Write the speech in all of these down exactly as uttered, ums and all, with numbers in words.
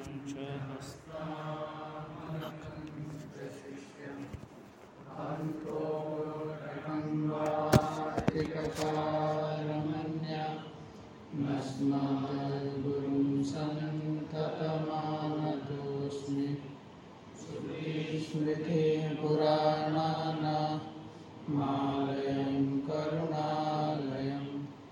च नस्मद्गुरुं सन्ततमानतोऽस्मि स्मृतिपुराणानामालयं करुणालयं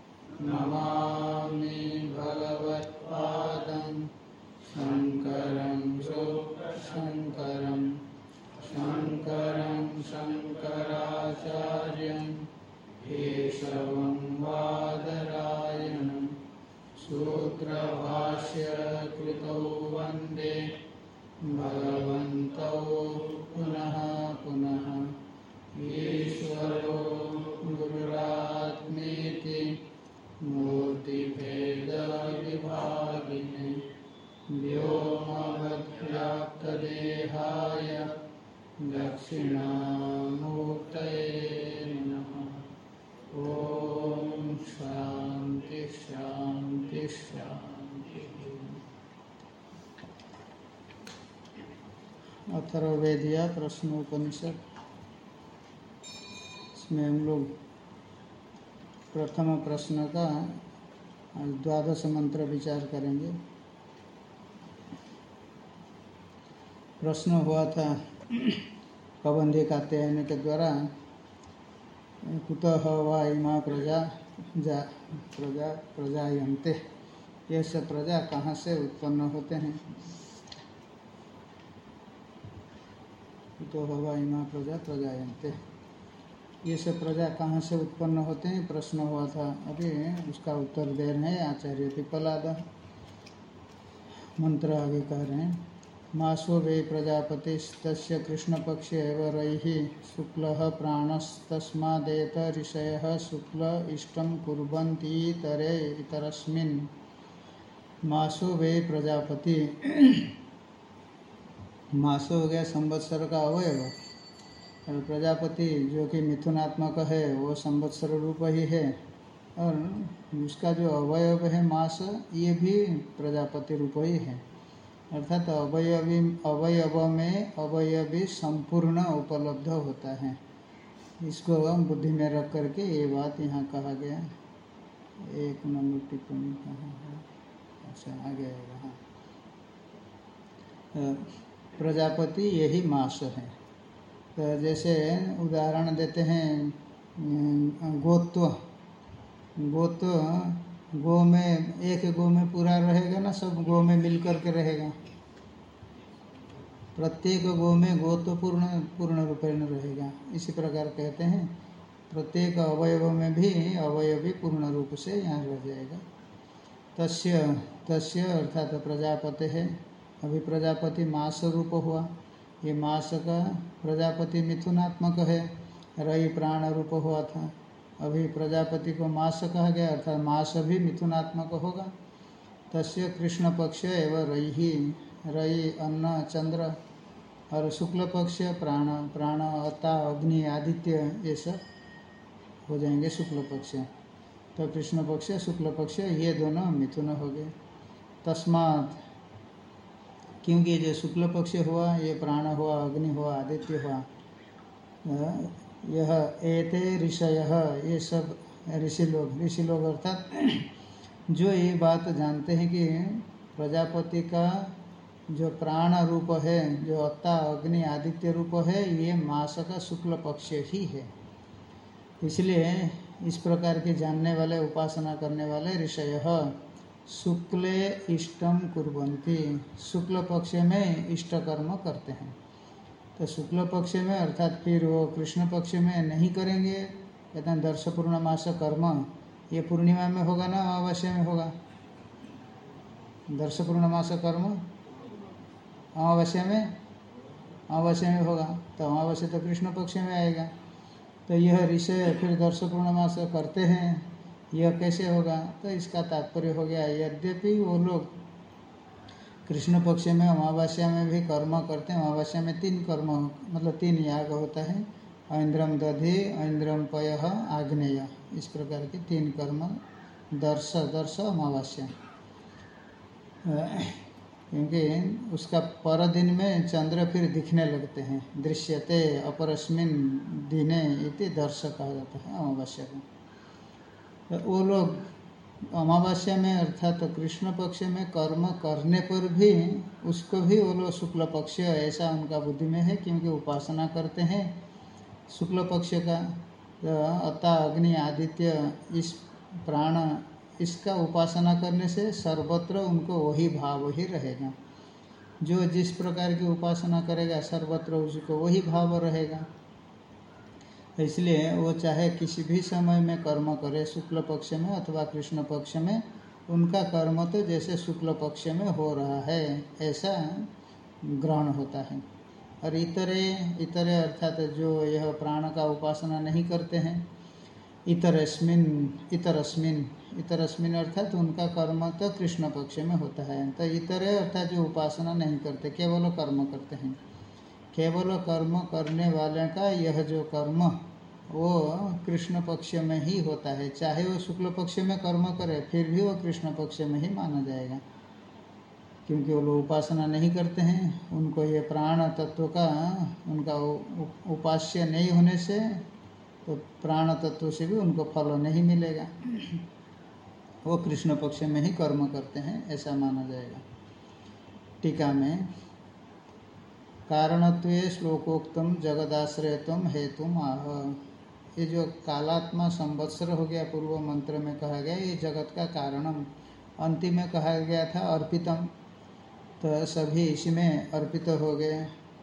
नमामि भगवत्पादं शङ्करं शङ्करं शङ्करं शङ्कराचार्यं केशवं बादरायणं सूत्रभाष्य कृतौ वन्दे भगवन्तौ पुनः पुनः ईश्वरो गुरुरात्मेति मूर्तिभेदविभागिने व्योमवद्व्याप्तदेहाय दक्षिणामूर्तये नमः। ॐ शान्ति शान्ति शान्ति। अथर्ववेदिया प्रश्नोपनिषद, इसमें हम लोग प्रथम प्रश्न का द्वादश मंत्र विचार करेंगे। प्रश्न हुआ था कबंधी कात्यायन के द्वारा, कुतः वा इमा प्रजा जा प्रजा प्रजायन्ते, ये सब प्रजा कहाँ से उत्पन्न होते हैं। कुतः वा इमा प्रजा प्रजायन्ते, ये सब प्रजा कहाँ से उत्पन्न होते हैं, प्रश्न हुआ था। अभी उसका उत्तर दे रहे हैं आचार्य पिप्पलाद। मंत्र आगे कह रहे हैं, मासो वे प्रजापतिस्तस्य कृष्णपक्षे एव रैः शुक्लः प्राणस्तस्मादेत ऋषयः शुक्ल इष्टं कुर्वन्तीतरे इतरस्मिन्। मासो वे प्रजापति, मासो हो गया संवत्सर का अवयव, और प्रजापति जो कि मिथुनात्मक है वो संवत्सर रूप ही है, और उसका जो अवयव है मास, ये भी प्रजापति रूप ही है। अर्थात तो अवयवी अवयव में अवयवी संपूर्ण उपलब्ध होता है। इसको हम बुद्धि में रख करके ये बात यहाँ कहा गया। एक नंबर टिप्पणी कहाँ है, अच्छा आगे आएगा। हाँ, प्रजापति यही मास है। तो जैसे उदाहरण देते हैं गोत्व, गोत्व गो में एक गो में पूरा रहेगा ना, सब गो में मिल करके रहेगा। प्रत्येक गो में गोत्व पूर्ण पूर्ण रूपेण रहेगा। इसी प्रकार कहते हैं प्रत्येक अवयव में भी अवयवी पूर्ण रूप से यहाँ रह जाएगा। तस्य तस्य अर्थात प्रजापति है। अभी प्रजापति मास रूप हुआ, ये मास का प्रजापति मिथुनात्मक है। रई प्राण रूप हुआ था, अभी प्रजापति को मास कहा गया, अर्थात मास भी मिथुनात्मक होगा। तस्य कृष्ण पक्ष एवं रई, रई अन्न चंद्र, और शुक्ल पक्ष प्राण, प्राण अता अग्नि आदित्य, ये सब हो जाएंगे शुक्ल पक्ष। तो कृष्ण पक्ष शुक्ल पक्ष ये दोनों मिथुन हो गए। तस्मात्, क्योंकि जो शुक्ल पक्ष हुआ ये प्राण हुआ, अग्नि हुआ, आदित्य हुआ, यह एते ऋषयः, ये सब ऋषि लोग, ऋषि लोग अर्थात जो ये बात जानते हैं कि प्रजापति का जो प्राण रूप है, जो अत्ता अग्नि आदित्य रूप है, ये मास का शुक्ल पक्ष ही है। इसलिए इस प्रकार के जानने वाले, उपासना करने वाले ऋषयः शुक्ले इष्टम कुर्वन्ति, शुक्ल पक्ष में इष्ट कर्म करते हैं। तो शुक्ल पक्ष में अर्थात फिर वो कृष्ण पक्ष में नहीं करेंगे। कहते हैं दर्श पूर्णमास कर्म, ये पूर्णिमा में होगा ना अमावस्या में होगा। दर्श पूर्णमास कर्म अमावस्या में अमावस्या में होगा, तो अमावस्या तो कृष्ण पक्ष में आएगा। तो यह ऋषि फिर दर्श पूर्णमास करते हैं, यह कैसे होगा। तो इसका तात्पर्य हो गया, यद्यपि वो लोग कृष्ण पक्ष में अमावस्या में भी कर्म करते हैं। अमावस्या में तीन कर्म, मतलब तीन याग होता है, ऐन्द्रम दधि, ऐन्द्रम पयः, आग्नेय, इस प्रकार के तीन कर्म। दर्श दर्श अमावस्या, क्योंकि उसका पर दिन में चंद्र फिर दिखने लगते हैं, दृश्यते अपरस्मिन दिने इति दर्श कहा जाता है अमावस्या को। तो वो लोग अमावस्या में अर्थात तो कृष्ण पक्ष में कर्म करने पर भी उसको भी वो लोग शुक्ल पक्ष ऐसा उनका बुद्धि में है, क्योंकि उपासना करते हैं शुक्ल पक्ष का। तो अता अग्नि आदित्य इस प्राण इसका उपासना करने से सर्वत्र उनको वही भाव ही रहेगा। जो जिस प्रकार की उपासना करेगा सर्वत्र उसको वही भाव रहेगा। इसलिए वो चाहे किसी भी समय में कर्म करे, शुक्ल पक्ष में अथवा कृष्ण पक्ष में, उनका कर्म तो जैसे शुक्ल पक्ष में हो रहा है ऐसा ग्रहण होता है। और इतरे इतरे अर्थात जो यह प्राण का उपासना नहीं करते हैं, इतरस्मिन इतरस्मिन इतरस्मिन अर्थात उनका कर्म तो कृष्ण पक्ष में होता है। तो इतरे अर्थात जो उपासना नहीं करते, केवल कर्म करते हैं, केवल कर्म करने वाले का यह जो कर्म वो कृष्ण पक्ष में ही होता है। चाहे वो शुक्ल पक्ष में कर्म करे फिर भी वो कृष्ण पक्ष में ही माना जाएगा, क्योंकि वो लोग उपासना नहीं करते हैं। उनको ये प्राण तत्व का उनका उपास्य नहीं होने से तो प्राण तत्व से भी उनको फल नहीं मिलेगा, वो कृष्ण पक्ष में ही कर्म करते हैं ऐसा माना जाएगा। टीका में कारणत्वे श्लोकोक्तम जगदाश्रयत्वम हेतुम आह, ये जो कालात्मा संवत्सर हो गया पूर्व मंत्र में कहा गया, ये जगत का कारणम। अंतिम में कहा गया था अर्पितम, तो सभी इसमें अर्पित हो गए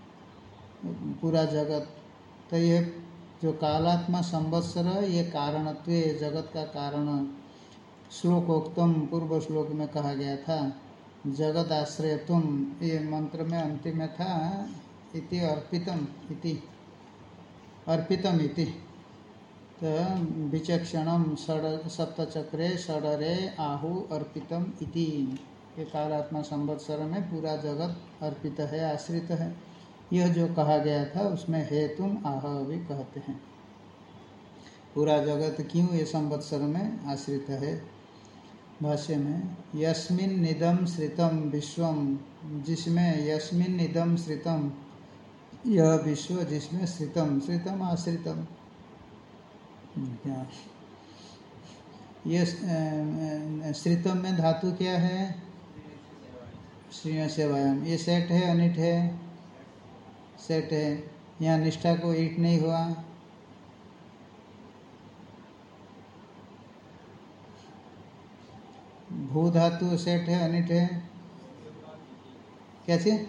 पूरा जगत। तो ये जो कालात्मा संवत्सर ये कारणत्व जगत का कारण, श्लोकोक्तम पूर्व श्लोक में कहा गया था जगत आश्रय तुम, ये मंत्र में अंतिम में था इति अर्पितम इति अर्पितम इति। तो विचक्षणम षड सप्तचक्रे षडरे आहु अर्पितम इति, ये कालात्मा संवत्सर में पूरा जगत अर्पित है, आश्रित है। यह जो कहा गया था उसमें हेतुम आह भी कहते हैं। पूरा जगत क्यों ये संवत्सर में आश्रित है। भाष्य में यस्मिन् निदम श्रितम विश्वम, जिसमें यस्मिन् निदम श्रितम यह विश्व जिसमें श्रितम श्रितम आश्रितम, ये श्रितम में धातु क्या है, श्रीय सेवायाम, ये सेट है अनिट है, सेट है। यहाँ निष्ठा को ईट नहीं हुआ, भू धातु सेट है अनिट है, क्या चीज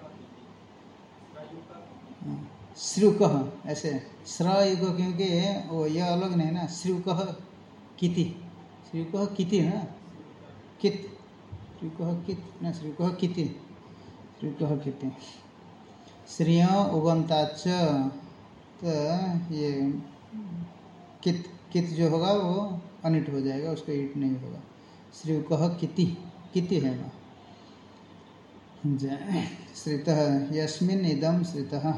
श्रुकः ऐसे श्र युग, क्योंकि वो यह अलग नहीं ना, श्रुकः किति, श्रुकः किति ना, कित श्रुकः कित ना, श्रुकः किति, श्रुकः किति, श्रिय उगंताच, तो ये कित कित जो होगा वो अनिट हो जाएगा, उसको ईट नहीं होगा। श्रुकः किति किति है ना, श्रितः यस्मिन् इदं श्रितः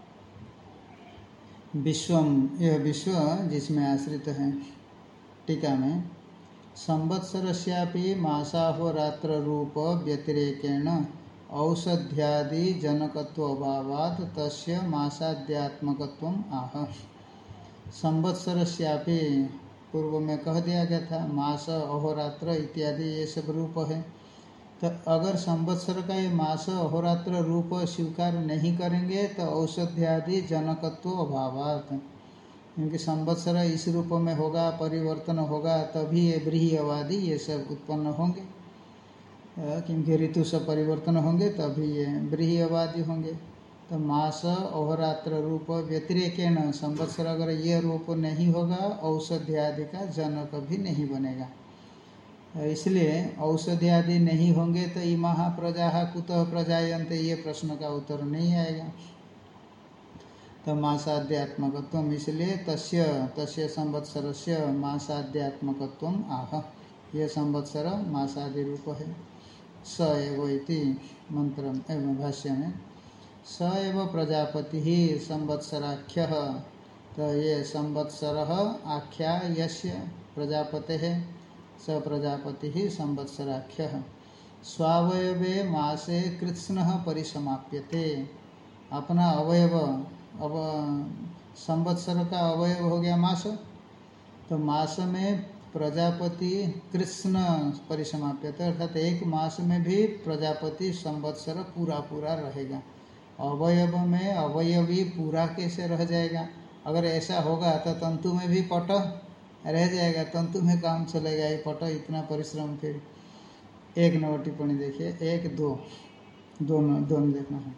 विश्वम, यह विश्व जिसमें आश्रित है। टीका में संवत्सरस्यापि मासाहोरात्र रूप व्यतिरेकेण औषध्यादि जनकत्व अभावात् तस्य मासाद्यात्मकत्वम आह। संवत्सरस्यापि पूर्व में कह दिया गया था मास अहोरात्र इत्यादि ये सब रूप है। तो अगर संवत्सर का ये मास अहोरात्र रूप स्वीकार नहीं करेंगे तो औषध्यादि जनकत्व अभावात्, क्योंकि संवत्सर इस रूप में होगा, परिवर्तन होगा, तभी ये ब्रीहियवादी ये सब उत्पन्न होंगे, क्योंकि ऋतु से परिवर्तन होंगे तभी ये ब्रीहियवादी होंगे। तो मास अहोरात्र रूप व्यतिरेकेण, संवत्सर अगर ये रूप नहीं होगा औषध्यादि का जनक भी नहीं बनेगा। इसलिए औषधि आदि नहीं होंगे तो इमाः प्रजाः कुतः प्रजायन्ते, ये प्रश्न का उत्तर नहीं आएगा। तो मासाद्यात्मकत्वम, इसलिए तस्य तस्य संवत्सरस्य मासाद्यात्मकत्वम आह, यह संवत्सर मासादि रूप है। स एव इति मंत्र एवं भाष्य में स एव प्रजापति ही संवत्सराख्य, तो ये संवत्सर आख्या यस्य प्रजापते है, स प्रजापति ही संवत्सराख्य। स्वावयवे मासे कृत्स्न परिसमाप्यते। अपना अवयव अब संवत्सर का अवयव हो गया मास, तो मास में प्रजापति कृष्ण परिसमाप्यते, अर्थात एक मास में भी प्रजापति संवत्सर पूरा पूरा रहेगा। अवयव में अवयवी पूरा कैसे रह जाएगा? अगर ऐसा होगा तो तंतु में भी पट रह जाएगा, तंतु में काम चलेगा ये पट, इतना परिश्रम। फिर एक नंबर टिप्पणी देखिए, एक दो दोनों दोनों देखना है।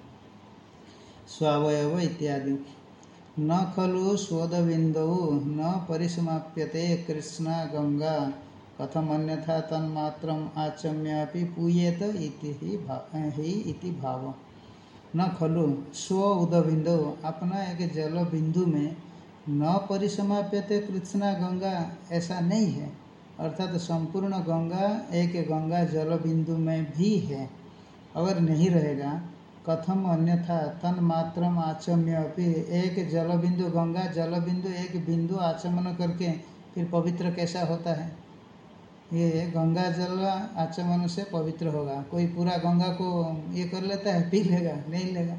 स्वावयव इत्यादि न खलु स्वोदबिंदौ न परिसमाप्यते कृष्णा गंगा कथम अन्यथा तन्मात्रम आचम्यापि पूयेत इति ही भाव ही इति भाव। न खलु स्व उदबिंदौ, अपना एक जल बिंदु में न परिसमाप्यते कृष्णा गंगा, ऐसा नहीं है। अर्थात संपूर्ण गंगा एक गंगा जल बिंदु में भी है, अगर नहीं रहेगा कथम अन्यथा तन्मात्रम आचम्य अपि, एक जल बिंदु गंगा जल बिंदु एक बिंदु आचमन करके फिर पवित्र कैसा होता है? ये गंगा जल आचमन से पवित्र होगा। कोई पूरा गंगा को ये कर लेता है, पी लेगा? नहीं लेगा।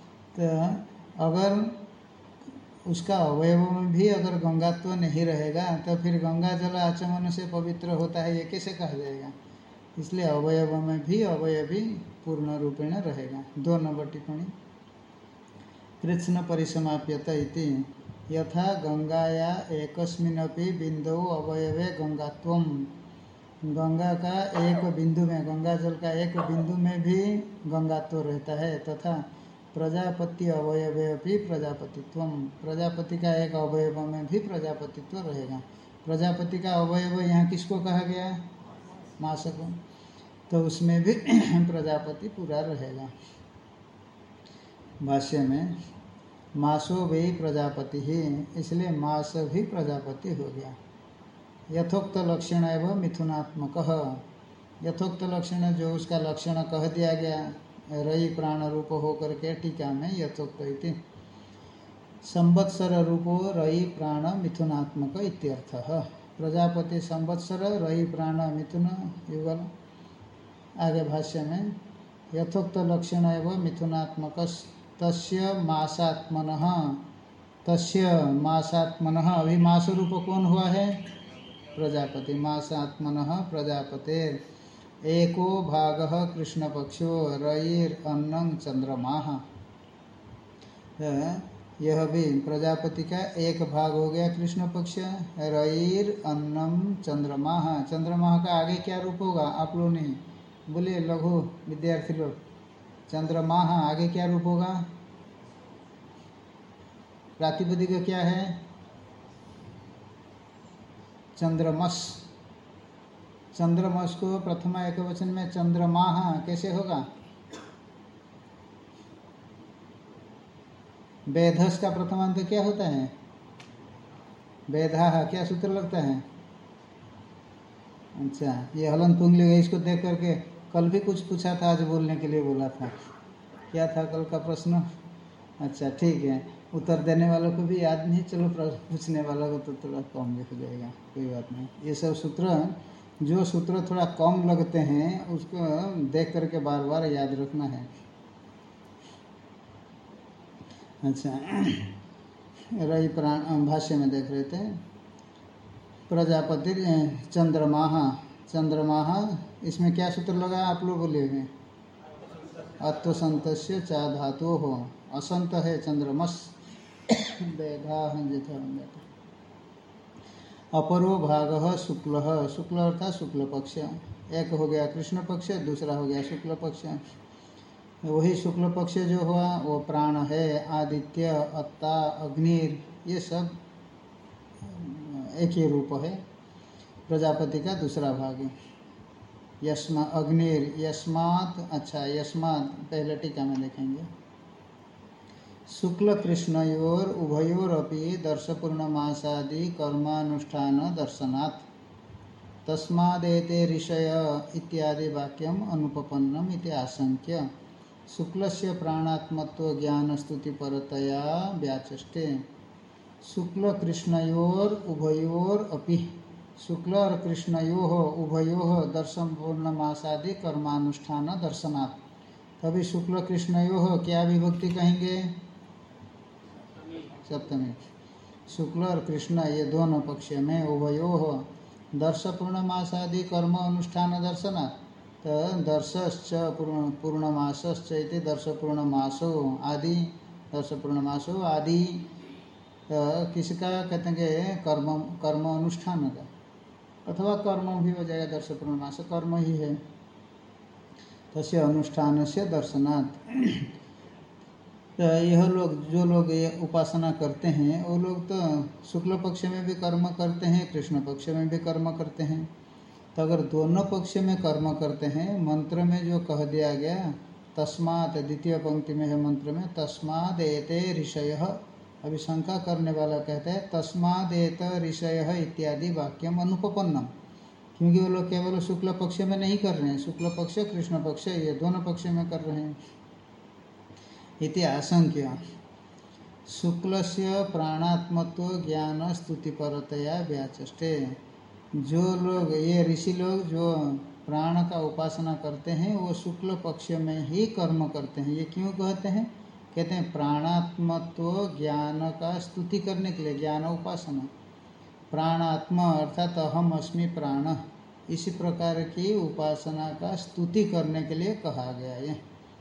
तो अगर उसका अवयव में भी अगर गंगात्व नहीं रहेगा तो फिर गंगा जल आचमन से पवित्र होता है, ये कैसे कहा जाएगा? इसलिए अवयव में भी अवयवी पूर्ण रूपेण रहेगा। दो नंबर टिप्पणी कृष्ण परिसमाप्यत इति यथा गंगाया एकस्मिन्नपि बिंदौ अवयवे गंगात्वम, गंगा का एक बिंदु में गंगा जल का एक बिंदु में भी गंगात्व रहता है, तथा प्रजापति अवयवे भी प्रजापतित्वम, प्रजापति का एक अवयव में भी प्रजापतित्व रहेगा। प्रजापति का अवयव यहाँ किसको कहा गया? मास को, तो उसमें भी प्रजापति पूरा रहेगा। भाष्य में मासो वे प्रजापति ही, इसलिए मास भी प्रजापति हो गया। यथोक्त लक्षण एवं मिथुनात्मक, यथोक्त लक्षण जो उसका लक्षण कह दिया गया रई प्राण रूप हो करके टीका में यथोक्त इति संवत्सर रूपो रई प्राण मिथुनात्मक इत्यर्थः। प्रजापति संवत्सर रई प्राण मिथुन युगल। आगे भाष्य में यथोक्त लक्षण एवं मिथुनात्मक तस्य मासात्मनः, तस्य मासात्मनः, अभी मास रूप कौन हुआ है? प्रजापति। मासात्मनः प्रजापतेर एको भागः कृष्ण पक्षो रयिर अन्नं चंद्रमाः, यह भी प्रजापति का एक भाग हो गया कृष्ण पक्ष। रयिर अन्नम चंद्रमाः, चंद्रमाः का आगे क्या रूप होगा? आप लोग नहीं बोलिए, लघु विद्यार्थी लोग। चंद्रमाः आगे क्या रूप होगा? प्रातिपदिक क्या है? चंद्रमस। चंद्रमस को प्रथमा एक वचन में चंद्रमाः कैसे होगा? वेधस का प्रथमांत क्या होता है? वेधाः, क्या सूत्र लगता है? अच्छा, ये हलन पुंगली है, इसको देख करके कल भी कुछ पूछा था, आज बोलने के लिए बोला था। क्या था कल का प्रश्न? अच्छा ठीक है, उत्तर देने वालों को भी याद नहीं, चलो पूछने वालों को तो थोड़ा कम हो जाएगा, कोई बात नहीं। ये सब सूत्र, जो सूत्र थोड़ा कम लगते हैं उसको देख करके बार बार याद रखना है। अच्छा, रई प्राण भाष्य में देख रहे थे। प्रजापति चंद्रमाः, चंद्रमाः इसमें क्या सूत्र लगा? आप लोग बोलिए। अत्वसंतस्य चा धातु हो, असंत है चंद्रमस। वेधा अपरो भाग शुक्ल, शुक्ल अर्थात शुक्ल पक्ष, एक हो गया कृष्ण पक्ष, दूसरा हो गया शुक्ल पक्ष। वही शुक्ल पक्ष जो हुआ वो प्राण है। आदित्य, अत्ता, अग्निर, ये सब एक ही रूप है। प्रजापति का दूसरा भाग यस्मा अग्निर यस्मात्, अच्छा यस्मात् पहले टीका में देखेंगे। शुक्ल कृष्णयोर उभयोरपि दर्शपूर्णमासादि कर्मानुष्ठान दर्शनात् तस्मादेते ऋषय इत्यादि वाक्यम अनुपपन्नम इति आशंक्य शुक्लस्य प्राणात्मत्व ज्ञान स्तुति परतया व्याचष्टे। शुक्ल कृष्णयोर उभयोर अपि, शुक्ल और कृष्णयो उभयो दर्शन पूर्णमासादि कर्मानुष्ठान दर्शनात्। तभी शुक्ल कृष्णयो क्या विभक्ति कहेंगे? सप्तमी। शुक्ल और कृष्ण ये दोनों पक्ष में उभयो दर्श पूर्णमासादि कर्म अनुष्ठान दर्शनात्। तो दर्शश्च पूर्णमासश्च इति दर्श पूर्णमासो आदि दर्श पूर्णमासो आदि किसका कहते हैं? कर्म कर्म अनुष्ठान का, अथवा कर्म भी हो जाएगा। दर्श पूर्णमास कर्म ही है। तस्य अनुष्ठान से दर्शनात्। तो यह लोग जो लोग ये उपासना करते हैं वो लोग तो शुक्ल पक्ष में भी कर्म करते हैं, कृष्ण पक्ष में भी कर्म करते हैं। तो अगर दोनों पक्ष में कर्म करते हैं, मंत्र में जो कह दिया गया तस्मात्, द्वितीय पंक्ति में है मंत्र में तस्माद् एते ऋषयः, अभी शंका करने वाला कहता है तस्माद् एत ऋषयः इत्यादि वाक्यम अनुपपन्नम, क्योंकि वो लोग केवल शुक्ल पक्ष में नहीं कर रहे हैं, शुक्ल पक्ष कृष्ण पक्ष ये दोनों पक्ष में कर रहे हैं। इति आशंक्य शुक्लस्य प्राणात्मत्व ज्ञान स्तुतिपरतया व्याचष्टे। जो लोग ये ऋषि लोग जो प्राण का उपासना करते हैं वो शुक्ल पक्ष में ही कर्म करते हैं। ये क्यों कहते हैं? कहते हैं प्राणात्मत्व ज्ञान का स्तुति करने के लिए, ज्ञान उपासना। प्राणात्मा अर्थात अहम अस्मि प्राण, इसी प्रकार की उपासना का स्तुति करने के लिए कहा गया है।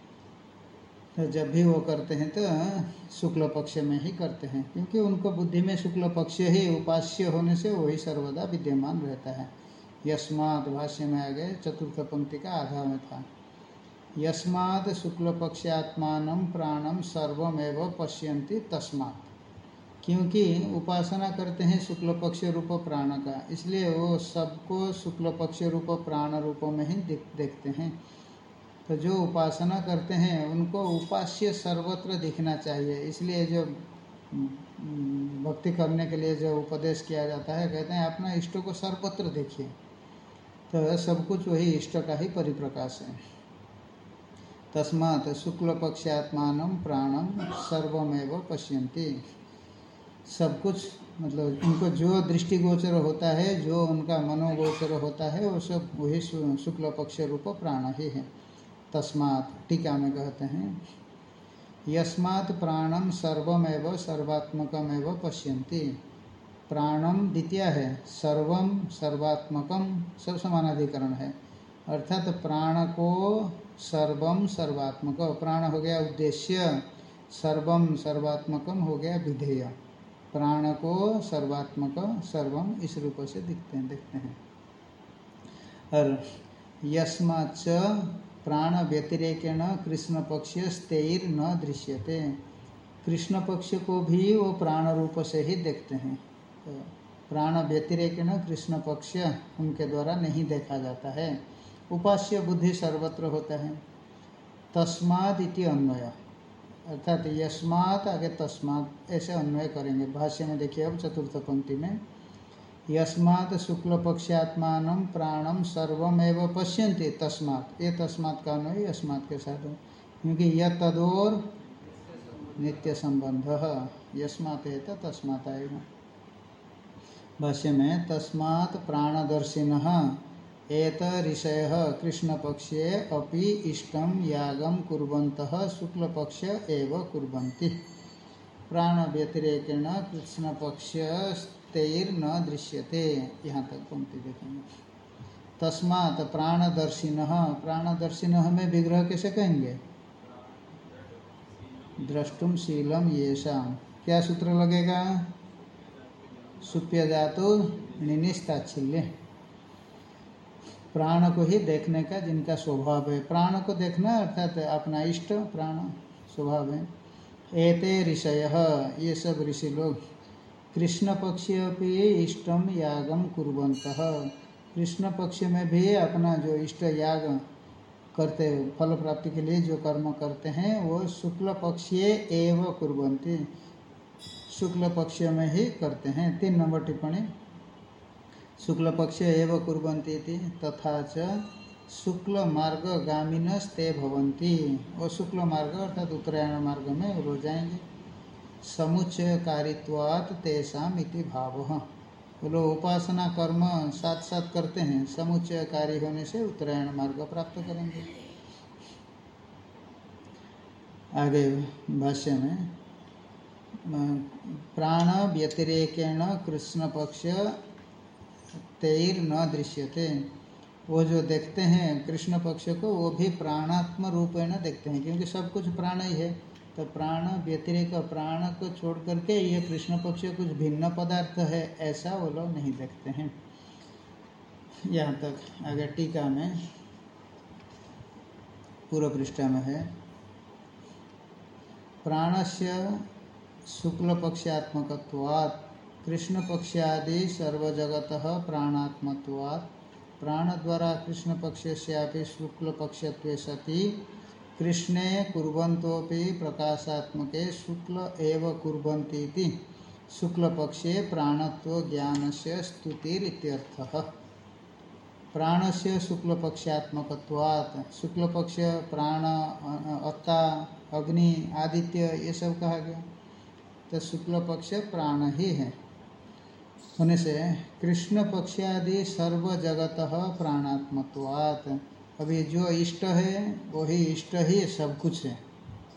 तो जब भी वो करते हैं तो शुक्ल पक्ष में ही करते हैं, क्योंकि उनको बुद्धि में शुक्ल पक्ष ही उपास्य होने से वही सर्वदा विद्यमान रहता है। यस्मात् भाष्य में आ गए चतुर्थ पंक्ति का आधा में था, यस्मात् शुक्ल पक्षात्मानं प्राणम सर्वमेव पश्यन्ति तस्मात्। क्योंकि उपासना करते हैं शुक्ल पक्ष रूप प्राण का, इसलिए वो सबको शुक्ल पक्ष रूप प्राण रूप में ही देखते हैं। तो जो उपासना करते हैं उनको उपास्य सर्वत्र दिखना चाहिए। इसलिए जो भक्ति करने के लिए जो उपदेश किया जाता है, कहते हैं अपना इष्ट को सर्वत्र देखिए। तो सब कुछ वही इष्ट का ही परिप्रकाश है। तस्मात् शुक्ल पक्षात्मानं प्राणम सर्वमेव पश्यन्ति। सब कुछ मतलब उनको जो दृष्टिगोचर होता है, जो उनका मनोगोचर होता है, वो सब वही शुक्ल पक्ष रूप प्राण ही है। तस्मात् टीका में कहते हैं यस्मात् प्राणम सर्वमेव सर्वात्मकमेव पश्यन्ति। प्राणम द्वितीय है, सर्वम सर्वात्मकम सब समानाधिकरण है, अर्थात प्राण को सर्वम सर्वात्मक, प्राण हो गया उद्देश्य, सर्वम सर्वात्मकम हो गया विधेय। प्राण को सर्वात्मक सर्वम इस रूप से दिखते हैं देखते हैं। और यस्माच्च प्राण व्यतिरेकेण कृष्ण पक्ष स्तेर न दृश्यते। कृष्ण पक्ष को भी वो प्राण रूप से ही देखते हैं। तो प्राण व्यतिरेकेण कृष्ण पक्ष उनके द्वारा नहीं देखा जाता है। उपास्य बुद्धि सर्वत्र होता है। तस्माद् इति अन्वय, अर्थात यस्मात् आगे तस्मात् ऐसे अन्वय करेंगे। भाष्य में देखिए अब चतुर्थ पंक्ति में यस्मात् शुक्ल पक्षात्मानं प्राणम सर्वमेव पश्यन्ति तस्मात्, ये तस्मात् का अन्वय यस्मात् के साथ है, क्योंकि यह तदोर नित्य संबंध यस्मात् है तो तस्मात् आएगा। भाष्य में तस्मात् प्राणदर्शिनः एत ऋषयः कृष्ण पक्षे अपि इष्टं यागं कुर्वन्तः शुक्ल पक्ष एव कुर्वन्ति। प्राण व्यतिरेकेण कृष्ण पक्ष तैर न दृश्यते। यहाँ तक पंक्ति देखेंगे। तस्मात् प्राणदर्शिनः, प्राणदर्शिनः में विग्रह कैसे कहेंगे? द्रष्टुम शीलम येषाम, क्या सूत्र लगेगा? सुप्य धातु निनिस्ताच्छिल्य, प्राण को ही देखने का जिनका स्वभाव है। प्राण को देखना अर्थात अपना इष्ट प्राण स्वभाव है। एते ऋषयः, ये सब ऋषि लोग कृष्ण पक्ष अपि इष्टम यागम कुर्वन्तः, कृष्ण पक्ष में भी अपना जो इष्ट याग करते फल प्राप्ति के लिए जो कर्म करते हैं वो शुक्ल पक्षीय एव कुर्वन्ति, शुक्ल पक्ष में ही करते हैं। तीन नंबर टिप्पणी शुक्ल पक्ष एव कुर्वन्ति इति तथा च शुक्ल मार्ग गामिनस्ते भवन्ति, वो शुक्ल मार्ग अर्थात उत्तरायण मार्ग में वो जाएंगे। समुच्चयकारित्वात् तेषाम् इति भावः, वो लोग उपासना कर्म साथ साथ करते हैं, समुच्चयकारी होने से उत्तरायण मार्ग प्राप्त करेंगे। आगे भाष्य में प्राण व्यतिरेकेण कृष्ण पक्ष तैर न दृश्यते, वो जो देखते हैं कृष्ण पक्ष को वो भी प्राणात्म रूपेण देखते हैं, क्योंकि सब कुछ प्राण ही है। तो प्राण व्यतिरेक, प्राण को छोड़ करके ये कृष्ण पक्ष कुछ भिन्न पदार्थ है ऐसा वो लोग नहीं देखते हैं। यहाँ तक। आगे टीका में पूर्व पृष्ठा में है प्राणस्य शुक्ल पक्षात्मकत्वात् कृष्ण पक्षादि सर्वजगतः प्राणात्मत्वात् प्राण द्वारा कृष्ण पक्षस्यापि शुक्ल पक्षत्वे सति कृष्णे कुर्वन्तोपि प्रकाशात्मके शुक्ल एव कुर्वन्तीति शुक्ल पक्षे प्राणत्व ज्ञानस्य स्तुतिरित्यर्थः। प्राणस्य शुक्ल पक्षात्मकत्वात्, शुक्ल पक्ष प्राण अत्ता अग्नि आदित्य ये सब कहा गया, तो शुक्ल पक्ष प्राण ही है होने से कृष्ण पक्षादि सर्व जगतः प्राणात्मत्वात्, अभी जो इष्ट है वही इष्ट ही सब कुछ है।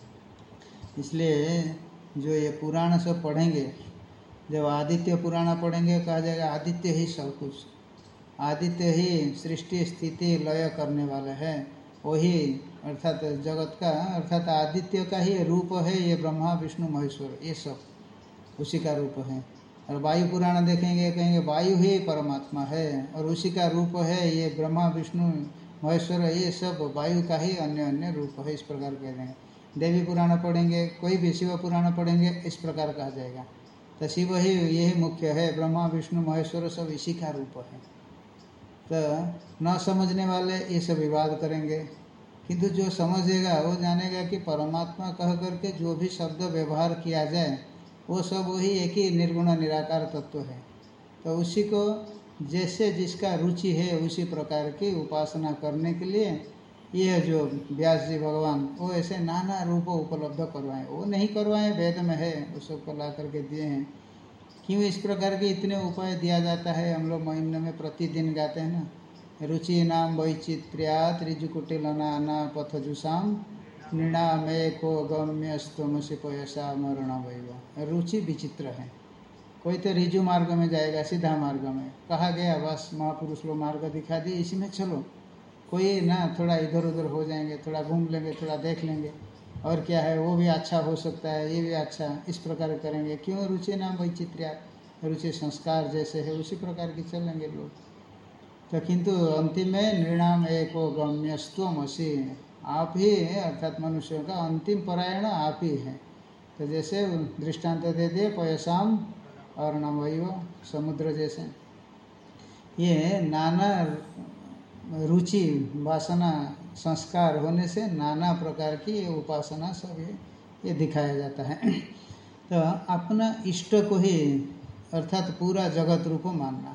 इसलिए जो ये पुराण सब पढ़ेंगे, जब आदित्य पुराण पढ़ेंगे कहा जाएगा आदित्य ही सब कुछ, आदित्य ही सृष्टि स्थिति लय करने वाले हैं, वही अर्थात जगत का अर्थात आदित्य का ही रूप है ये ब्रह्मा विष्णु महेश्वर, ये सब उसी का रूप है। और वायु पुराण देखेंगे कहेंगे वायु ही परमात्मा है और उसी का रूप है ये ब्रह्मा विष्णु महेश्वर, ये सब वायु का ही अन्य अन्य रूप है, इस प्रकार कह देंगे। देवी पुराण पढ़ेंगे, कोई भी शिव पुराण पढ़ेंगे, इस प्रकार कहा जाएगा। तो शिव ही यही मुख्य है, ब्रह्मा विष्णु महेश्वर सब इसी का रूप है। तो न समझने वाले ये सब विवाद करेंगे, किंतु जो समझेगा वो जानेगा कि परमात्मा कह करके जो भी शब्द व्यवहार किया जाए वो सब वही एक ही निर्गुण निराकार तत्व है। तो उसी को जैसे जिसका रुचि है उसी प्रकार की उपासना करने के लिए ये जो व्यास जी भगवान वो ऐसे नाना रूप उपलब्ध करवाएं, वो नहीं करवाएं, वेद में है, वो सबको ला करके दिए हैं। क्यों इस प्रकार के इतने उपाय दिया जाता है, हम लोग महीने में प्रतिदिन गाते हैं ना, रुचि नाम वैचित्र्यात् ऋजुकुटिलनाना पथजुषाम नृणामे को गम्यस्तमसि पयसा मरण वैव। रुचि विचित्र है, कोई तो रिजु मार्ग में जाएगा, सीधा मार्ग में कहा गया बस महापुरुष लोग मार्ग दिखा दिए इसी में चलो, कोई ना थोड़ा इधर उधर हो जाएंगे, थोड़ा घूम लेंगे, थोड़ा देख लेंगे और क्या है वो भी अच्छा हो सकता है, ये भी अच्छा, इस प्रकार करेंगे। क्यों? रुचि नाम वैचित्र्यात्, रुचि संस्कार जैसे है उसी प्रकार की चलेंगे लोग। तो किंतु अंतिम में नृणाम एको गम्यस्त्वमसि, आप ही अर्थात मनुष्यों का अंतिम परायण आप ही है। तो जैसे दृष्टांत दे दिए पयसाम और नवैव समुद्र जैसे, ये नाना रुचि वासना संस्कार होने से नाना प्रकार की ये उपासना सब ये ये दिखाया जाता है। तो अपना इष्ट को ही अर्थात पूरा जगत रूप मानना,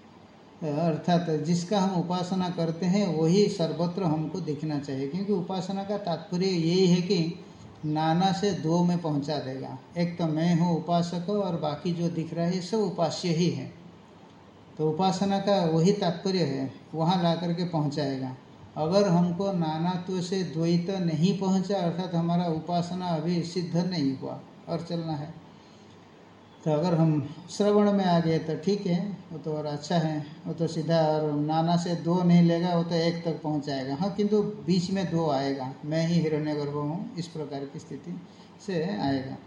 अर्थात जिसका हम उपासना करते हैं वही सर्वत्र हमको दिखना चाहिए, क्योंकि उपासना का तात्पर्य यही है कि नाना से दो में पहुंचा देगा। एक तो मैं हूँ उपासक और बाकी जो दिख रहा है सब उपास्य ही है। तो उपासना का वही तात्पर्य है, वहाँ ला करके पहुँचाएगा। अगर हमको नानात्व से द्वैत नहीं पहुँचा अर्थात हमारा उपासना अभी सिद्ध नहीं हुआ और चलना है। तो अगर हम श्रवण में आ गए तो ठीक है, वो तो और अच्छा है, वो तो सीधा और नाना से दो नहीं लेगा, वो तो एक तक पहुंचाएगा। हाँ, किंतु बीच में दो आएगा, मैं ही हिरण्यगर्भ हूँ, इस प्रकार की स्थिति से आएगा।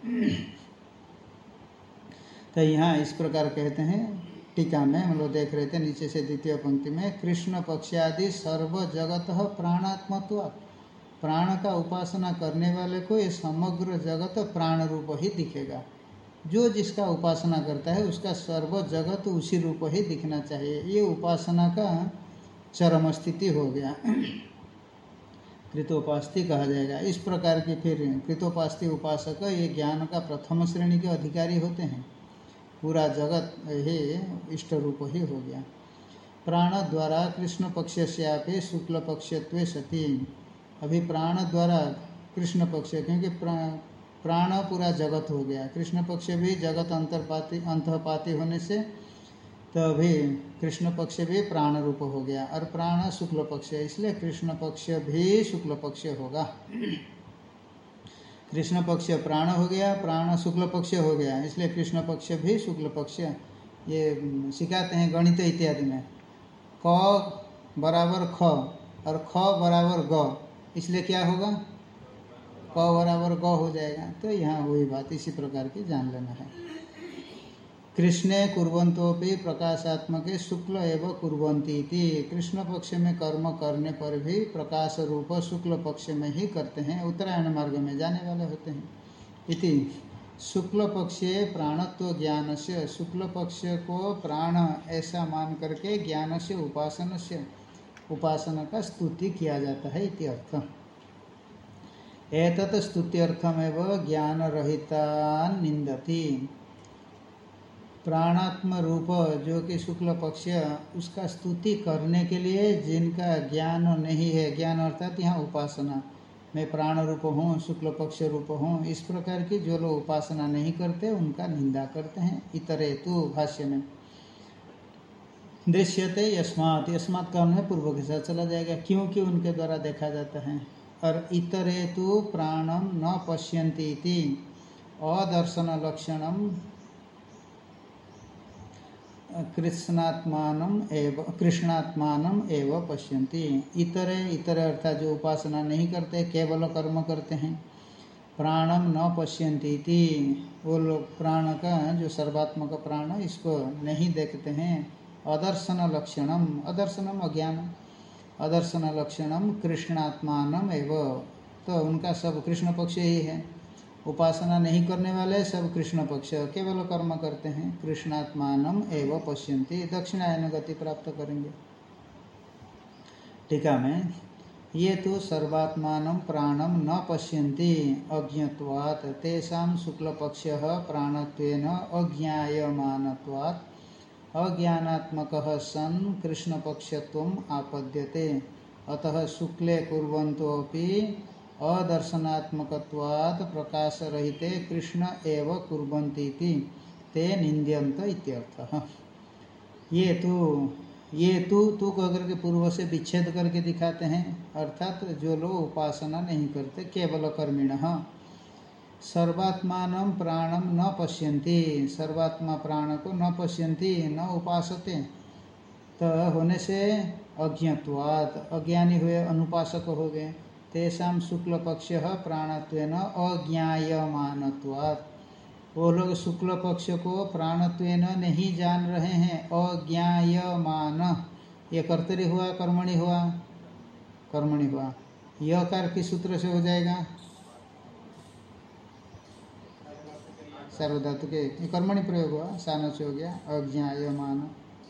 तो यहाँ इस प्रकार कहते हैं, टीका में हम लोग देख रहे थे नीचे से द्वितीय पंक्ति में, कृष्ण पक्षादि सर्व जगत प्राणात्मत्व, प्राण का उपासना करने वाले को ये समग्र जगत प्राण रूप ही दिखेगा। जो जिसका उपासना करता है उसका सर्व जगत उसी रूप ही दिखना चाहिए। ये उपासना का चरम स्थिति हो गया, कृतोपास्ति कहा जाएगा। इस प्रकार की फिर कृतोपास्ति उपासक ये ज्ञान का प्रथम श्रेणी के अधिकारी होते हैं, पूरा जगत ही इष्ट रूप ही हो गया। प्राण द्वारा कृष्ण पक्षस्यापि शुक्ल पक्षत्वे सति, अभी प्राण द्वारा कृष्ण पक्ष, क्योंकि प्राण पूरा जगत हो गया, कृष्ण पक्ष भी जगत अंतरपाती अंतपाती होने से तो अभी कृष्ण पक्ष भी प्राण रूप हो गया और प्राण शुक्ल पक्ष है, इसलिए कृष्ण पक्ष भी शुक्ल पक्ष होगा। कृष्ण पक्ष प्राण हो गया, प्राण शुक्ल पक्ष हो गया, इसलिए कृष्ण पक्ष भी शुक्ल पक्ष। ये सिखाते हैं गणित इत्यादि में, क बराबर ख और ख बराबर ग, इसलिए क्या होगा, क बराबर ग हो जाएगा। तो यहाँ वही बात इसी प्रकार की जान लेना है। कृष्णे कुर्वन्तोपि प्रकाशात्मके शुक्ल एवं कुर्वन्ति इति, कृष्ण पक्ष में कर्म करने पर भी प्रकाश रूप शुक्ल पक्ष में ही करते हैं, उत्तरायण मार्ग में जाने वाले होते हैं। इति शुक्ल पक्षे प्राणत्व ज्ञान से, शुक्ल पक्ष को प्राण ऐसा मान करके ज्ञान से उपासना से उपासना का स्तुति किया जाता है इति अर्थ। एतत् स्तुत्यर्थमेव ज्ञान रहिता निंदति, प्राणात्म रूप जो कि शुक्ल पक्ष, उसका स्तुति करने के लिए जिनका ज्ञान नहीं है, ज्ञान अर्थात यहाँ उपासना, मैं प्राण रूप हूँ, शुक्ल पक्ष रूप हूँ, इस प्रकार की जो लोग उपासना नहीं करते उनका निंदा करते हैं। इतरे तु भाष्य में दृश्यते यस्मात्, यस्मात् कौन है, पूर्व के साथ चला जाएगा, क्योंकि उनके द्वारा देखा जाता है। और इतरे तु प्राणम न पश्यन्ति इति अदर्शन लक्षणम कृष्णात्मानम एव कृष्णात्मानम एव पश्यन्ति। इतरे इतरे अर्थात जो उपासना नहीं करते, केवल कर्म करते हैं, प्राणम न पश्यन्ति इति, वो लोग प्राण का जो सर्वात्मक प्राण इसको नहीं देखते हैं। अदर्शन लक्षणम, अदर्शनम अज्ञान, अदर्शन लक्षणम कृष्णात्मानम एव, तो उनका सब कृष्ण पक्ष ही है। उपासना नहीं करने वाले सब कृष्ण पक्ष, केवल कर्म करते हैं। कृष्णात्मानम एव पश्यन्ति, दक्षिणायन गति प्राप्त करेंगे। टीका में ये तो सर्वात्मानं प्राणम न पश्यन्ति अज्ञत्वात् तेषां शुक्लपक्षः प्राणत्वेन अज्ञायमानत्वात् अज्ञानात्मकः सन् कृष्णपक्षत्वम् आपद्यते। अतः शुक्ले कुर्वन्तोऽपि अदर्शनात्मकत्वात् प्रकाशरहिते कृष्ण एव कुर्वन्तीति ते निन्द्यन्त इत्यर्थः। ये तो ये तू तू कह करके पूर्व से विच्छेद करके दिखाते हैं, अर्थात जो लोग उपासना नहीं करते, केवल कर्मिणः सर्वात्मानं प्राणम न पश्यन्ति, सर्वात्मा प्राण को न पश्यन्ति न उपासते, तो होने से अज्ञत्वात् अज्ञानी हुए, अनुपासक हो गए। तेषां शुक्ल पक्षः प्राणत्वेन अज्ञायमानत्वात्, वो लोग शुक्ल पक्ष को प्राणत्वेन नहीं जान रहे हैं। अज्ञायमान, ये कर्तरी हुआ कर्मणि हुआ, कर्मणि हुआ, यह कार किस सूत्र से हो जाएगा, सार्वधातु के, ये कर्मणि प्रयोग हुआ, सानच हो गया। अज्ञायमान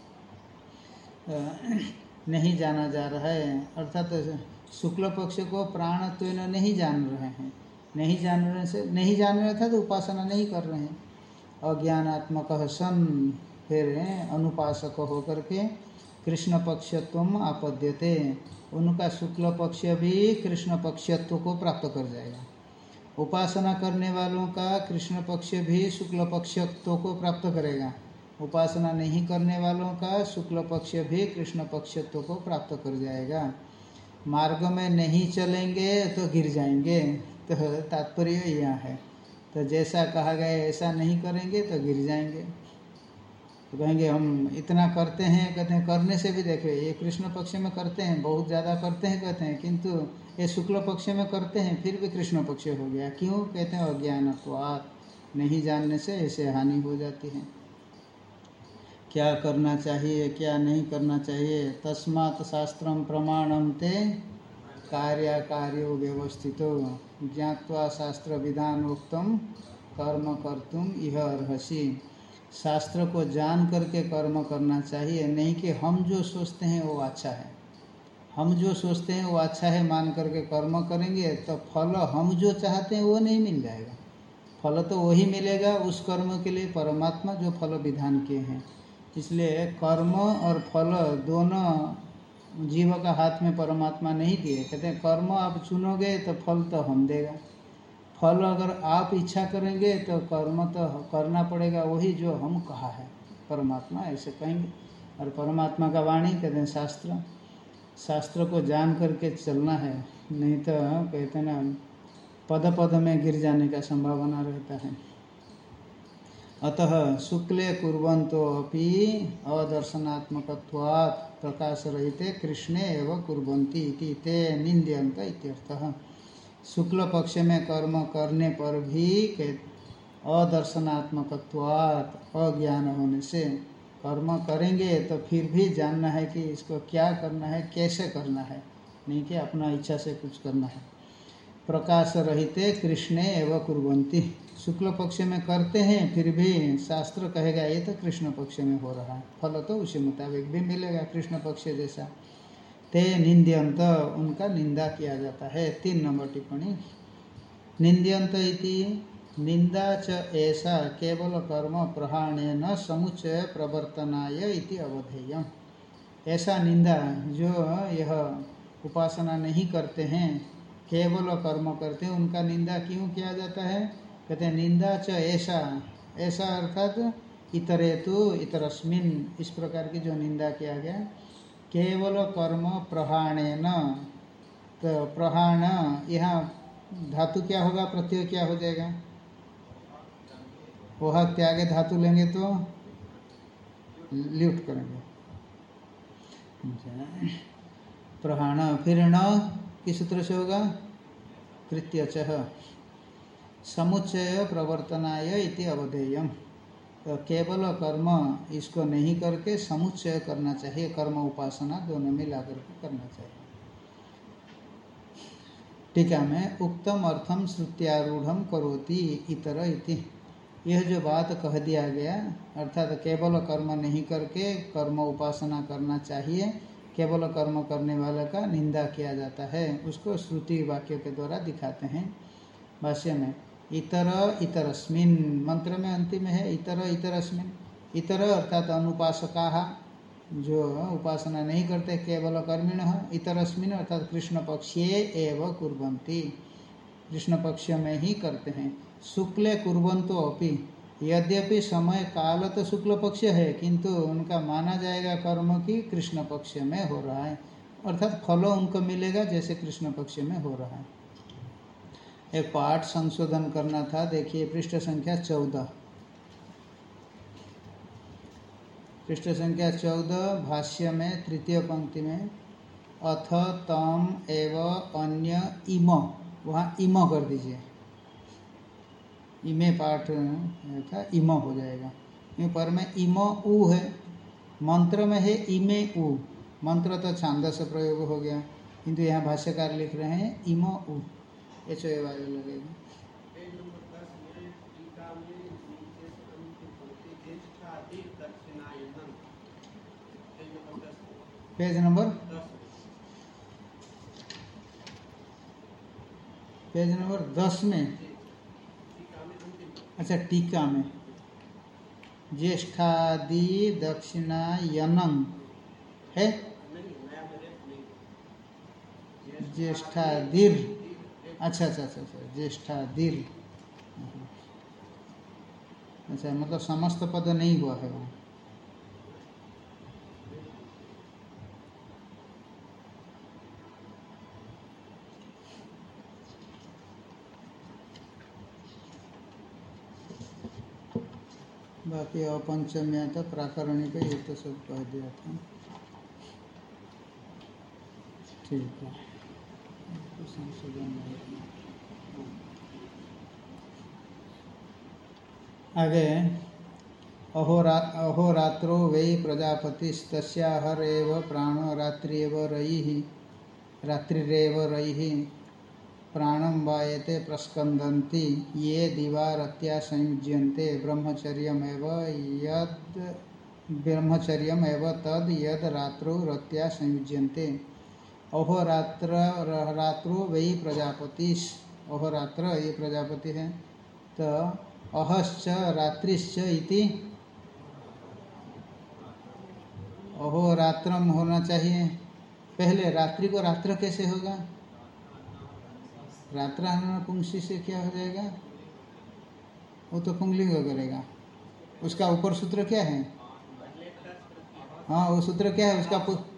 नहीं जाना जा रहा है, अर्थात शुक्ल पक्ष को प्राणत्वेन नहीं जान रहे हैं, नहीं जानने से, नहीं जान रहे था तो उपासना नहीं कर रहे हैं। अज्ञानात्मक सन, फिर अनुपासक होकर के कृष्ण पक्षत्वम आपद्यते, उनका शुक्ल पक्ष भी कृष्ण पक्षत्व को प्राप्त कर जाएगा। उपासना करने वालों का कृष्ण पक्ष भी शुक्ल पक्षत्व को प्राप्त करेगा, उपासना नहीं करने वालों का शुक्ल पक्ष भी कृष्ण पक्षत्व को प्राप्त कर जाएगा। मार्ग में नहीं चलेंगे तो गिर जाएंगे, तो तात्पर्य यहाँ है। तो जैसा कहा गया ऐसा नहीं करेंगे तो गिर जाएंगे। तो कहेंगे हम इतना करते हैं, कहते हैं करने से भी देखे, ये कृष्ण पक्ष में करते हैं, बहुत ज़्यादा करते हैं कहते हैं, किंतु ये शुक्ल पक्ष में करते हैं फिर भी कृष्ण पक्ष हो गया। क्यों, कहते हैं अज्ञानत्वात्, नहीं जानने से ऐसे हानि हो जाती है। क्या करना चाहिए क्या नहीं करना चाहिए, तस्मात् शास्त्रम प्रमाणम ते कार्याकार्यो व्यवस्थितो ज्ञात्वा शास्त्र विधानोक्तम कर्म कर्तुम इह अर्हसि। शास्त्र को जान करके कर्म करना चाहिए, नहीं कि हम जो सोचते हैं वो अच्छा है, हम जो सोचते हैं वो अच्छा है मान करके कर्म करेंगे तो फल हम जो चाहते हैं वो नहीं मिल जाएगा। फल तो वही मिलेगा उस कर्म के लिए परमात्मा जो फल विधान किए हैं। इसलिए कर्म और फल दोनों जीव का हाथ में परमात्मा नहीं दिए। कहते हैं कर्म आप चुनोगे तो फल तो हम देगा, फल अगर आप इच्छा करेंगे तो कर्म तो करना पड़ेगा वही जो हम कहा है। परमात्मा ऐसे कहेंगे। और परमात्मा का वाणी कहते हैं शास्त्र, शास्त्र को जान करके चलना है, नहीं तो कहते हैं ना पद पद में गिर जाने का संभावना रहता है। अतः शुक्ले कुर्वन्तो अपि अदर्शनात्मकत्वात् प्रकाश रहिते कृष्णे एव कुर्वन्ति इति ते निंद्यन्त इत्यर्थः। शुक्ल पक्ष में कर्म करने पर भी अदर्शनात्मकत्वात् अज्ञान होने से कर्म करेंगे तो फिर भी जानना है कि इसको क्या करना है, कैसे करना है, नहीं कि अपना इच्छा से कुछ करना है। प्रकाश रहिते कृष्णे एव कुर्वन्ति, शुक्ल पक्ष में करते हैं फिर भी शास्त्र कहेगा ये तो कृष्ण पक्ष में हो रहा है, फल तो उसी मुताबिक भी मिलेगा कृष्ण पक्ष जैसा। ते निंद्यंत, उनका निंदा किया जाता है। तीन नंबर टिप्पणी, निंद्यंत इति निंदा च ऐसा केवल कर्म प्रहाणेन समुच्चय प्रवर्तनाय इति अवधेयम्। ऐसा निंदा जो यह उपासना नहीं करते हैं, केवल कर्म करते हैं, उनका निंदा क्यों किया जाता है? कहते हैं निंदा च ऐसा, ऐसा अर्थात इतरेतु इतरस्मिन्, इस प्रकार की जो निंदा किया गया, केवल कर्म प्रहाणेन। तो प्रहाण यहाँ धातु क्या होगा, प्रत्यय क्या हो जाएगा? वह त्यागे धातु लेंगे तो ल्यूट करेंगे प्रहाण, फिर न किस सूत्र से होगा? कृत्यचः, समुच्चय प्रवर्तनाय इति अवधेयम्। तो केवल कर्म इसको नहीं करके समुच्चय करना चाहिए, कर्म उपासना दोनों मिला करके करना चाहिए। टीका में उक्तम अर्थम श्रुत्यारूढ़ करोति इतर इति, यह जो बात कह दिया गया अर्थात केवल कर्म नहीं करके कर्म उपासना करना चाहिए, केवल कर्म करने वाले का निंदा किया जाता है, उसको श्रुति वाक्य के द्वारा दिखाते हैं। भाष्य में इतर इतरस्मिन्, मंत्र में अंतिम है इतर इतरस्मिन्, इतर अर्थात अनुपासकाः, जो उपासना नहीं करते केवल कर्मिणः, इतरस्मिन् अर्थात कृष्ण पक्षे एव कुर्वन्ति, कृष्ण पक्ष में ही करते हैं। शुक्ले कुर्वन्तो अपि, यद्यपि समय काल तो शुक्ल पक्ष है किंतु उनका माना जाएगा कर्म की कृष्ण पक्ष में हो रहा है, अर्थात फल उनको मिलेगा जैसे कृष्ण पक्ष में हो रहा है। एक पाठ संशोधन करना था, देखिए पृष्ठ संख्या चौदह, पृष्ठ संख्या चौदह भाष्य में तृतीय पंक्ति में अथ तम एव अन्य इम, वहाँ इम कर दीजिए, इमे पाठ था इम हो जाएगा, क्यों पर में इम उ है, मंत्र में है इमे उ, मंत्र तो छांदस प्रयोग हो गया किंतु यहाँ भाष्यकार लिख रहे हैं इम उ, एच ए वाले लगेगा। पेज नंबर पेज नंबर दस में, अच्छा टीका में ज्येष्ठादि दक्षिणायनं है, ज्येष्ठादिर, अच्छा अच्छा अच्छा अच्छा ज्येष्ठादिर, अच्छा मतलब समस्त पद नहीं हुआ है वो। बाकी अपंचम्या तो प्राकरणिक ये तो सब कह दिया था, ठीक है। आगे अहोरा अहोरात्रो वै प्रजापतिस्तस्याहरेव प्राणो रात्रिएव रयिः रात्रिरेव रयिः प्राणं वायते प्रस्कंदन्ति ये दिवारत्या संयुज्यन्ते ब्रह्मचर्यमेव यद ब्रह्मचर्यमेव तद यद रात्रौ रत्या संयुज्यन्ते। अहोरात्र रात्रो वै प्रजापतिस्, अहोरात्र ये प्रजापति है, तो अहश्च रात्रिश्च इति अहोरात्रम होना चाहिए, पहले रात्रि को रात्र कैसे होगा? रात्राहरण पुंसी से क्या हो जाएगा? वो तो पुंगलिंग करेगा, उसका ऊपर सूत्र क्या है? हाँ वो सूत्र क्या है उसका?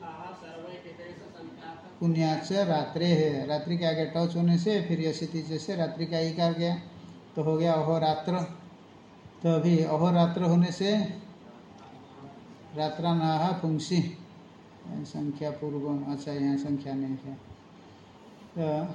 पुण्याच रात्रे है, रात्रि के आगे टच होने से फिर यशिति जैसे रात्रि का एक आ गया तो हो गया अहोरात्र। तो अभी अहोरात्र होने से रात्रानाह पुंसी संख्या पूर्वम। अच्छा यहाँ संख्या नहीं है। तो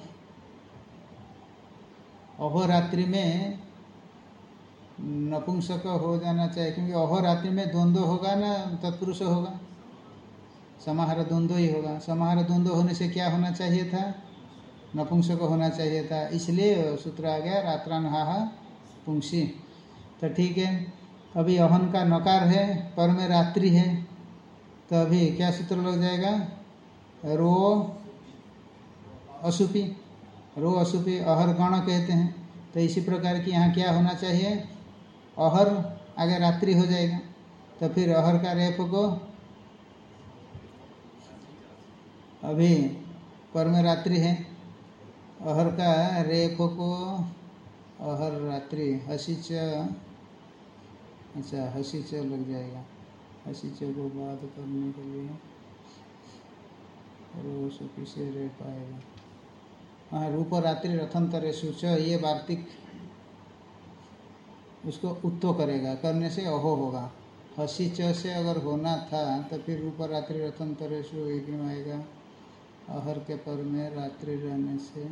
अहोरात्रि में नपुंसक हो जाना चाहिए क्योंकि अहोरात्रि में द्वंद्व होगा ना तत्पुरुष होगा, समाहार द्वंद्व ही होगा। समाहार द्वंद्व होने से क्या होना चाहिए था? नपुंसक होना चाहिए था, इसलिए सूत्र आ गया रात्रान्हाः पुंसी। तो ठीक है, अभी अहन का नकार है, पर में रात्रि है, तो अभी क्या सूत्र लग जाएगा? रो असुपी, रो असुपी अहर गण कहते हैं। तो इसी प्रकार की यहाँ क्या होना चाहिए? अहर आगे रात्रि हो जाएगा, तो फिर अहर का रेप को अभी पर में रात्रि है, अहर का रेप को अहर रात्रि हसीच, अच्छा हसीच लग जाएगा, हसीच को बात करने के लिए रो सुपी से रेप आएगा। हाँ रूप रात्रि रथंतरे सूच, ये वार्तिक उसको उत्तो करेगा, करने से अहो होगा। हसी च से अगर होना था तो फिर रूप रात्रि रथंतरेशु एक में आएगा, अहर के पर में रात्रि रहने से।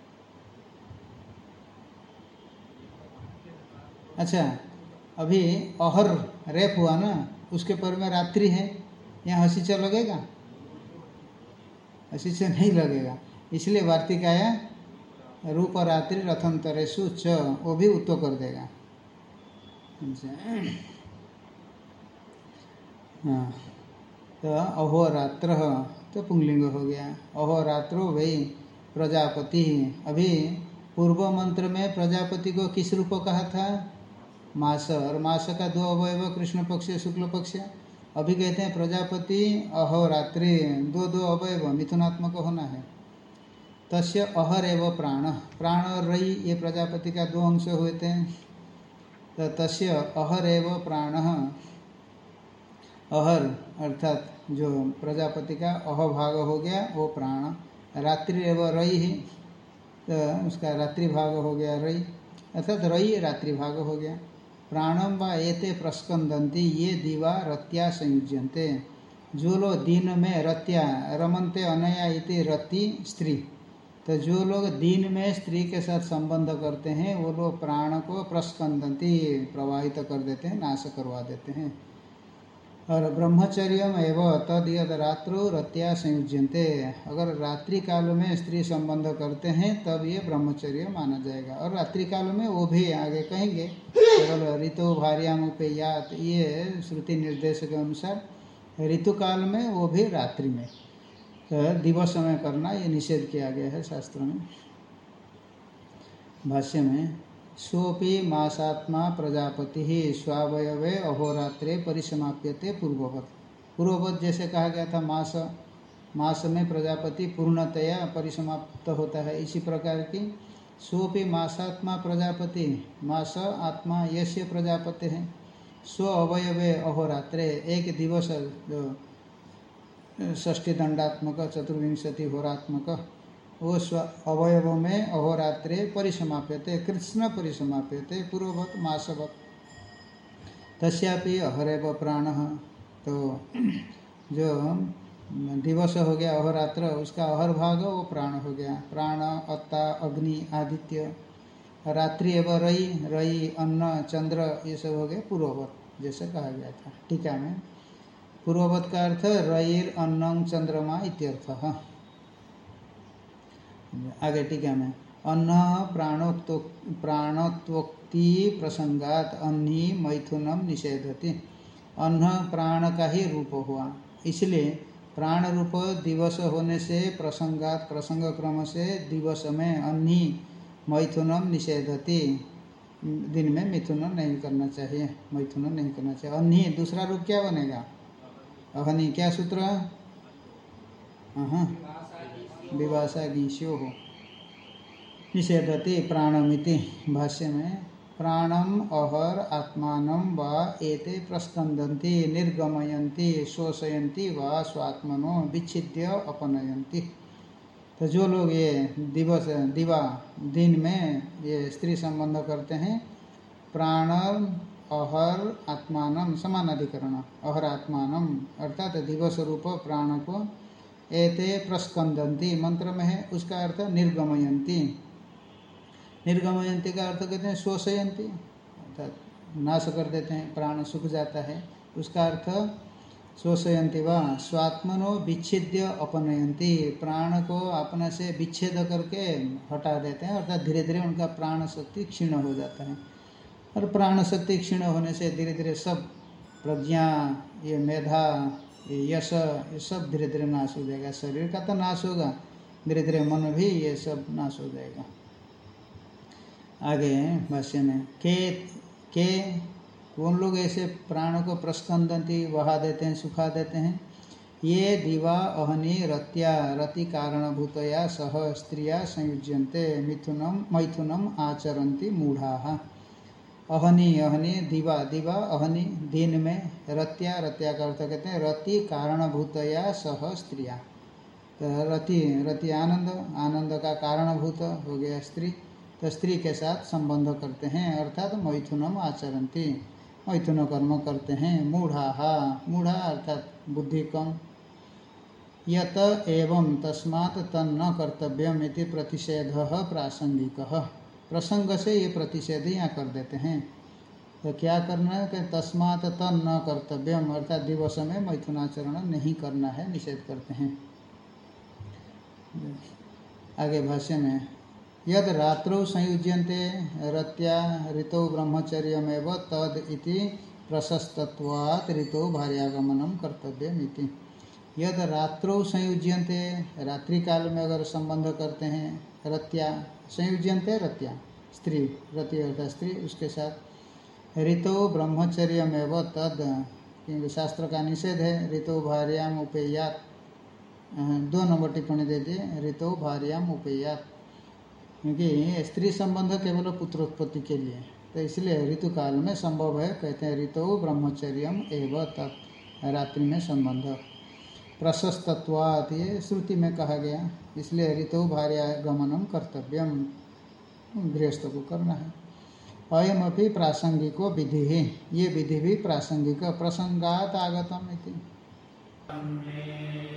अच्छा अभी अहर रेप हुआ ना, उसके पर में रात्रि है, यहाँ हसी च लगेगा? हसी च नहीं लगेगा, इसलिए वार्तिक आया रूप रात्रि रथंतरेशु च, वो भी उत्तो कर देगा। हाँ तो अहोरात्र तो पुंगलिंग हो गया। अहोरात्रो वही प्रजापति। अभी पूर्व मंत्र में प्रजापति को किस रूप कहा था? मास, और मास का दो अवयव कृष्ण पक्ष शुक्ल पक्ष। अभी कहते हैं प्रजापति अहोरात्रि, दो दो अवयव मिथुनात्मक होना है। तस्य अहर एव प्राण, प्राण और रई ये प्रजापति का दो अंश हुए थे। तो तस्य अहर एव प्राण, अहर अर्थात जो प्रजापति का अह भाग हो गया वो प्राण, रात्रि एव रई ही, तो उसका रात्रि भाग हो गया रई, अर्थात रई रात्रि भाग हो गया। प्राणम व एते प्रस्कंदंती ये दिवा रत्या संयुज्यन्ते, जो लोग दिन में रत्या रमनते अनया इति रति स्त्री, तो जो लोग दिन में स्त्री के साथ संबंध करते हैं वो लोग प्राण को प्रस्कंदंती प्रवाहित कर देते हैं, नाश करवा देते हैं। और ब्रह्मचर्यम एवं तद यद रात्रो रत्या संयुज्यन्ते, अगर रात्रि काल में स्त्री संबंध करते हैं तब ये ब्रह्मचर्य माना जाएगा। और रात्रि काल में वो भी आगे कहेंगे केवल ऋतु भार्याम उपेयात, ये श्रुति निर्देश के अनुसार ऋतु काल में वो भी रात्रि में, तो दिवस में करना ये निषेध किया गया है शास्त्र में। भाष्य में सोपि मासात्मा प्रजापति ही स्वावयवे अहोरात्रे परिसमाप्यते पूर्ववत, पूर्ववत जैसे कहा गया था मास, मास में प्रजापति पूर्णतया परिसमाप्त होता है, इसी प्रकार की सोपि मासात्मा प्रजापति, मास आत्मा यस्य प्रजापति है, स्व अवयवे अहोरात्रे, एक दिवस जो षष्ठी दंडात्मक चतुर्विंशति होरात्मक वो स्व अवयव में अहोरात्रे परिसमाप्यते, कृष्ण परिसमाप्यते पूर्ववत मासवत। तस्यापि अहरेव प्राण, तो जो दिवस हो गया अहोरात्र उसका अहर भाग वो प्राण हो गया। प्राण अत्ता अग्नि आदित्य, रात्रि एवं रई, रई अन्न चंद्र ये सब हो गए पूर्ववत जैसे कहा गया था। टीका में पूर्ववत का अर्थ रईर अन्नं चंद्रमा इत्यर्थ। आगे टीका में अन्न प्राणोत्तो प्राणत्वोक्ति प्रसंगात अन्नी मैथुनम निषेधति, अन्न प्राण का ही रूप हुआ, इसलिए प्राण रूप दिवस होने से प्रसंगात प्रसंग क्रम से दिवस में अन्नी मैथुनम निषेधति, दिन में मिथुन नहीं करना चाहिए, मैथुन नहीं करना चाहिए। अन्नी दूसरा रूप क्या बनेगा? अहनी क्या सूत्र? हाँ विवासा गीश्यो हो निषेधति प्राणमिति। भाष्य में प्राणम अहर आत्मानं वा एते प्रस्कंदन्ति निर्गमयन्ति शोषयन्ति वा स्वात्मनो विच्छिद्य अपनयन्ति। तो जो लोग ये दिवस दिवा दिन में ये स्त्री संबंध करते हैं, प्राण अहर आत्मानम समानाधिकरण अहर आत्मानम अर्थात दिवस रूप प्राण को एते प्रस्कंदन्ति मंत्र में है, उसका अर्थ निर्गमयन्ति। निर्गमयन्ति का अर्थ कहते हैं शोषयन्ति, अर्थात नाश कर देते हैं, प्राण सूख जाता है, उसका अर्थ शोषयन्ति वा स्वात्मनो विच्छिद्य अपनयन्ति, प्राण को अपने से विच्छेद करके हटा देते हैं, अर्थात धीरे धीरे उनका प्राण शक्ति क्षीण हो जाता है। और प्राण शक्ति क्षीण होने से धीरे धीरे सब प्रज्ञा, ये मेधा, ये यश, ये सब धीरे धीरे नाश हो जाएगा। शरीर का तो नाश होगा, धीरे धीरे मन भी ये सब नाश हो जाएगा। आगे भाष्य में के के कौन लोग ऐसे प्राण को प्रस्कंदन्ति बहा देते हैं, सुखा देते हैं, ये दिवा अहनि रत्या रति कारणभूतया सह स्त्रिया संयुज्यन्ते मिथुनम मैथुनम आचरन्ति मूढ़ाः। अहनि अहनि दिवा दिवा अहनि दिन में, रत्या रत्या का अर्थ कहते हैं रति कारणभूतया सह स्त्रिया। तो रति रति आनंद, आनंद का कारणभूत हो गया स्त्री, तो स्त्री के साथ संबंध करते हैं, अर्थात मैथुनम आचरन्ति, मैथुन कर्म करते हैं। मूढ़ाः मूढ़ा अर्थात बुद्धि कम। यत एवं तस्मात् तन्न कर्तव्यम इति प्रतिषेधः प्रासंगिकः। प्रसंग से ये प्रतिषेध यहाँ कर देते हैं। तो क्या करना है कि तस्मात् तन्न कर्तव्यम अर्थात दिवस में मैथुनाचरण नहीं करना है, निषेध करते हैं। आगे भाष्य में यद रात्रौ संयुज्यन्ते रत्या ऋतौ ब्रह्मचर्यमेव तद इति प्रशस्तत्वात् ऋतौ भार्यागमनं कर्तव्यम् इति। यद रात्रौ संयुज्यन्ते रात्रि काल में अगर संबंध करते हैं, रत्या संयुज्यन्ते रत्या स्त्री, रति अर्थात स्त्री, उसके साथ ऋतौ ब्रह्मचर्यमेव तद, क्योंकि शास्त्र का निषेध है ऋतौ भार्याम उपेयात, दो नंबर टिप्पणी दे दिए ऋतौ भार्याम उपेयात, क्योंकि स्त्री संबंध केवल पुत्रोत्पत्ति के लिए, तो इसलिए ऋतु काल में संभव है, कहते हैं ऋतौ ब्रह्मचर्यम एवं तत्, रात्रि में संबंध। प्रशस्तत्वात् ये श्रुति में कहा गया, इसलिए ऋतौ भार्यागमनम कर्तव्यम, गृहस्थ को करना है। अयम अपि प्रासंगिको विधि है, ये विधि भी प्रासंगिक प्रसंगात आगतम इति।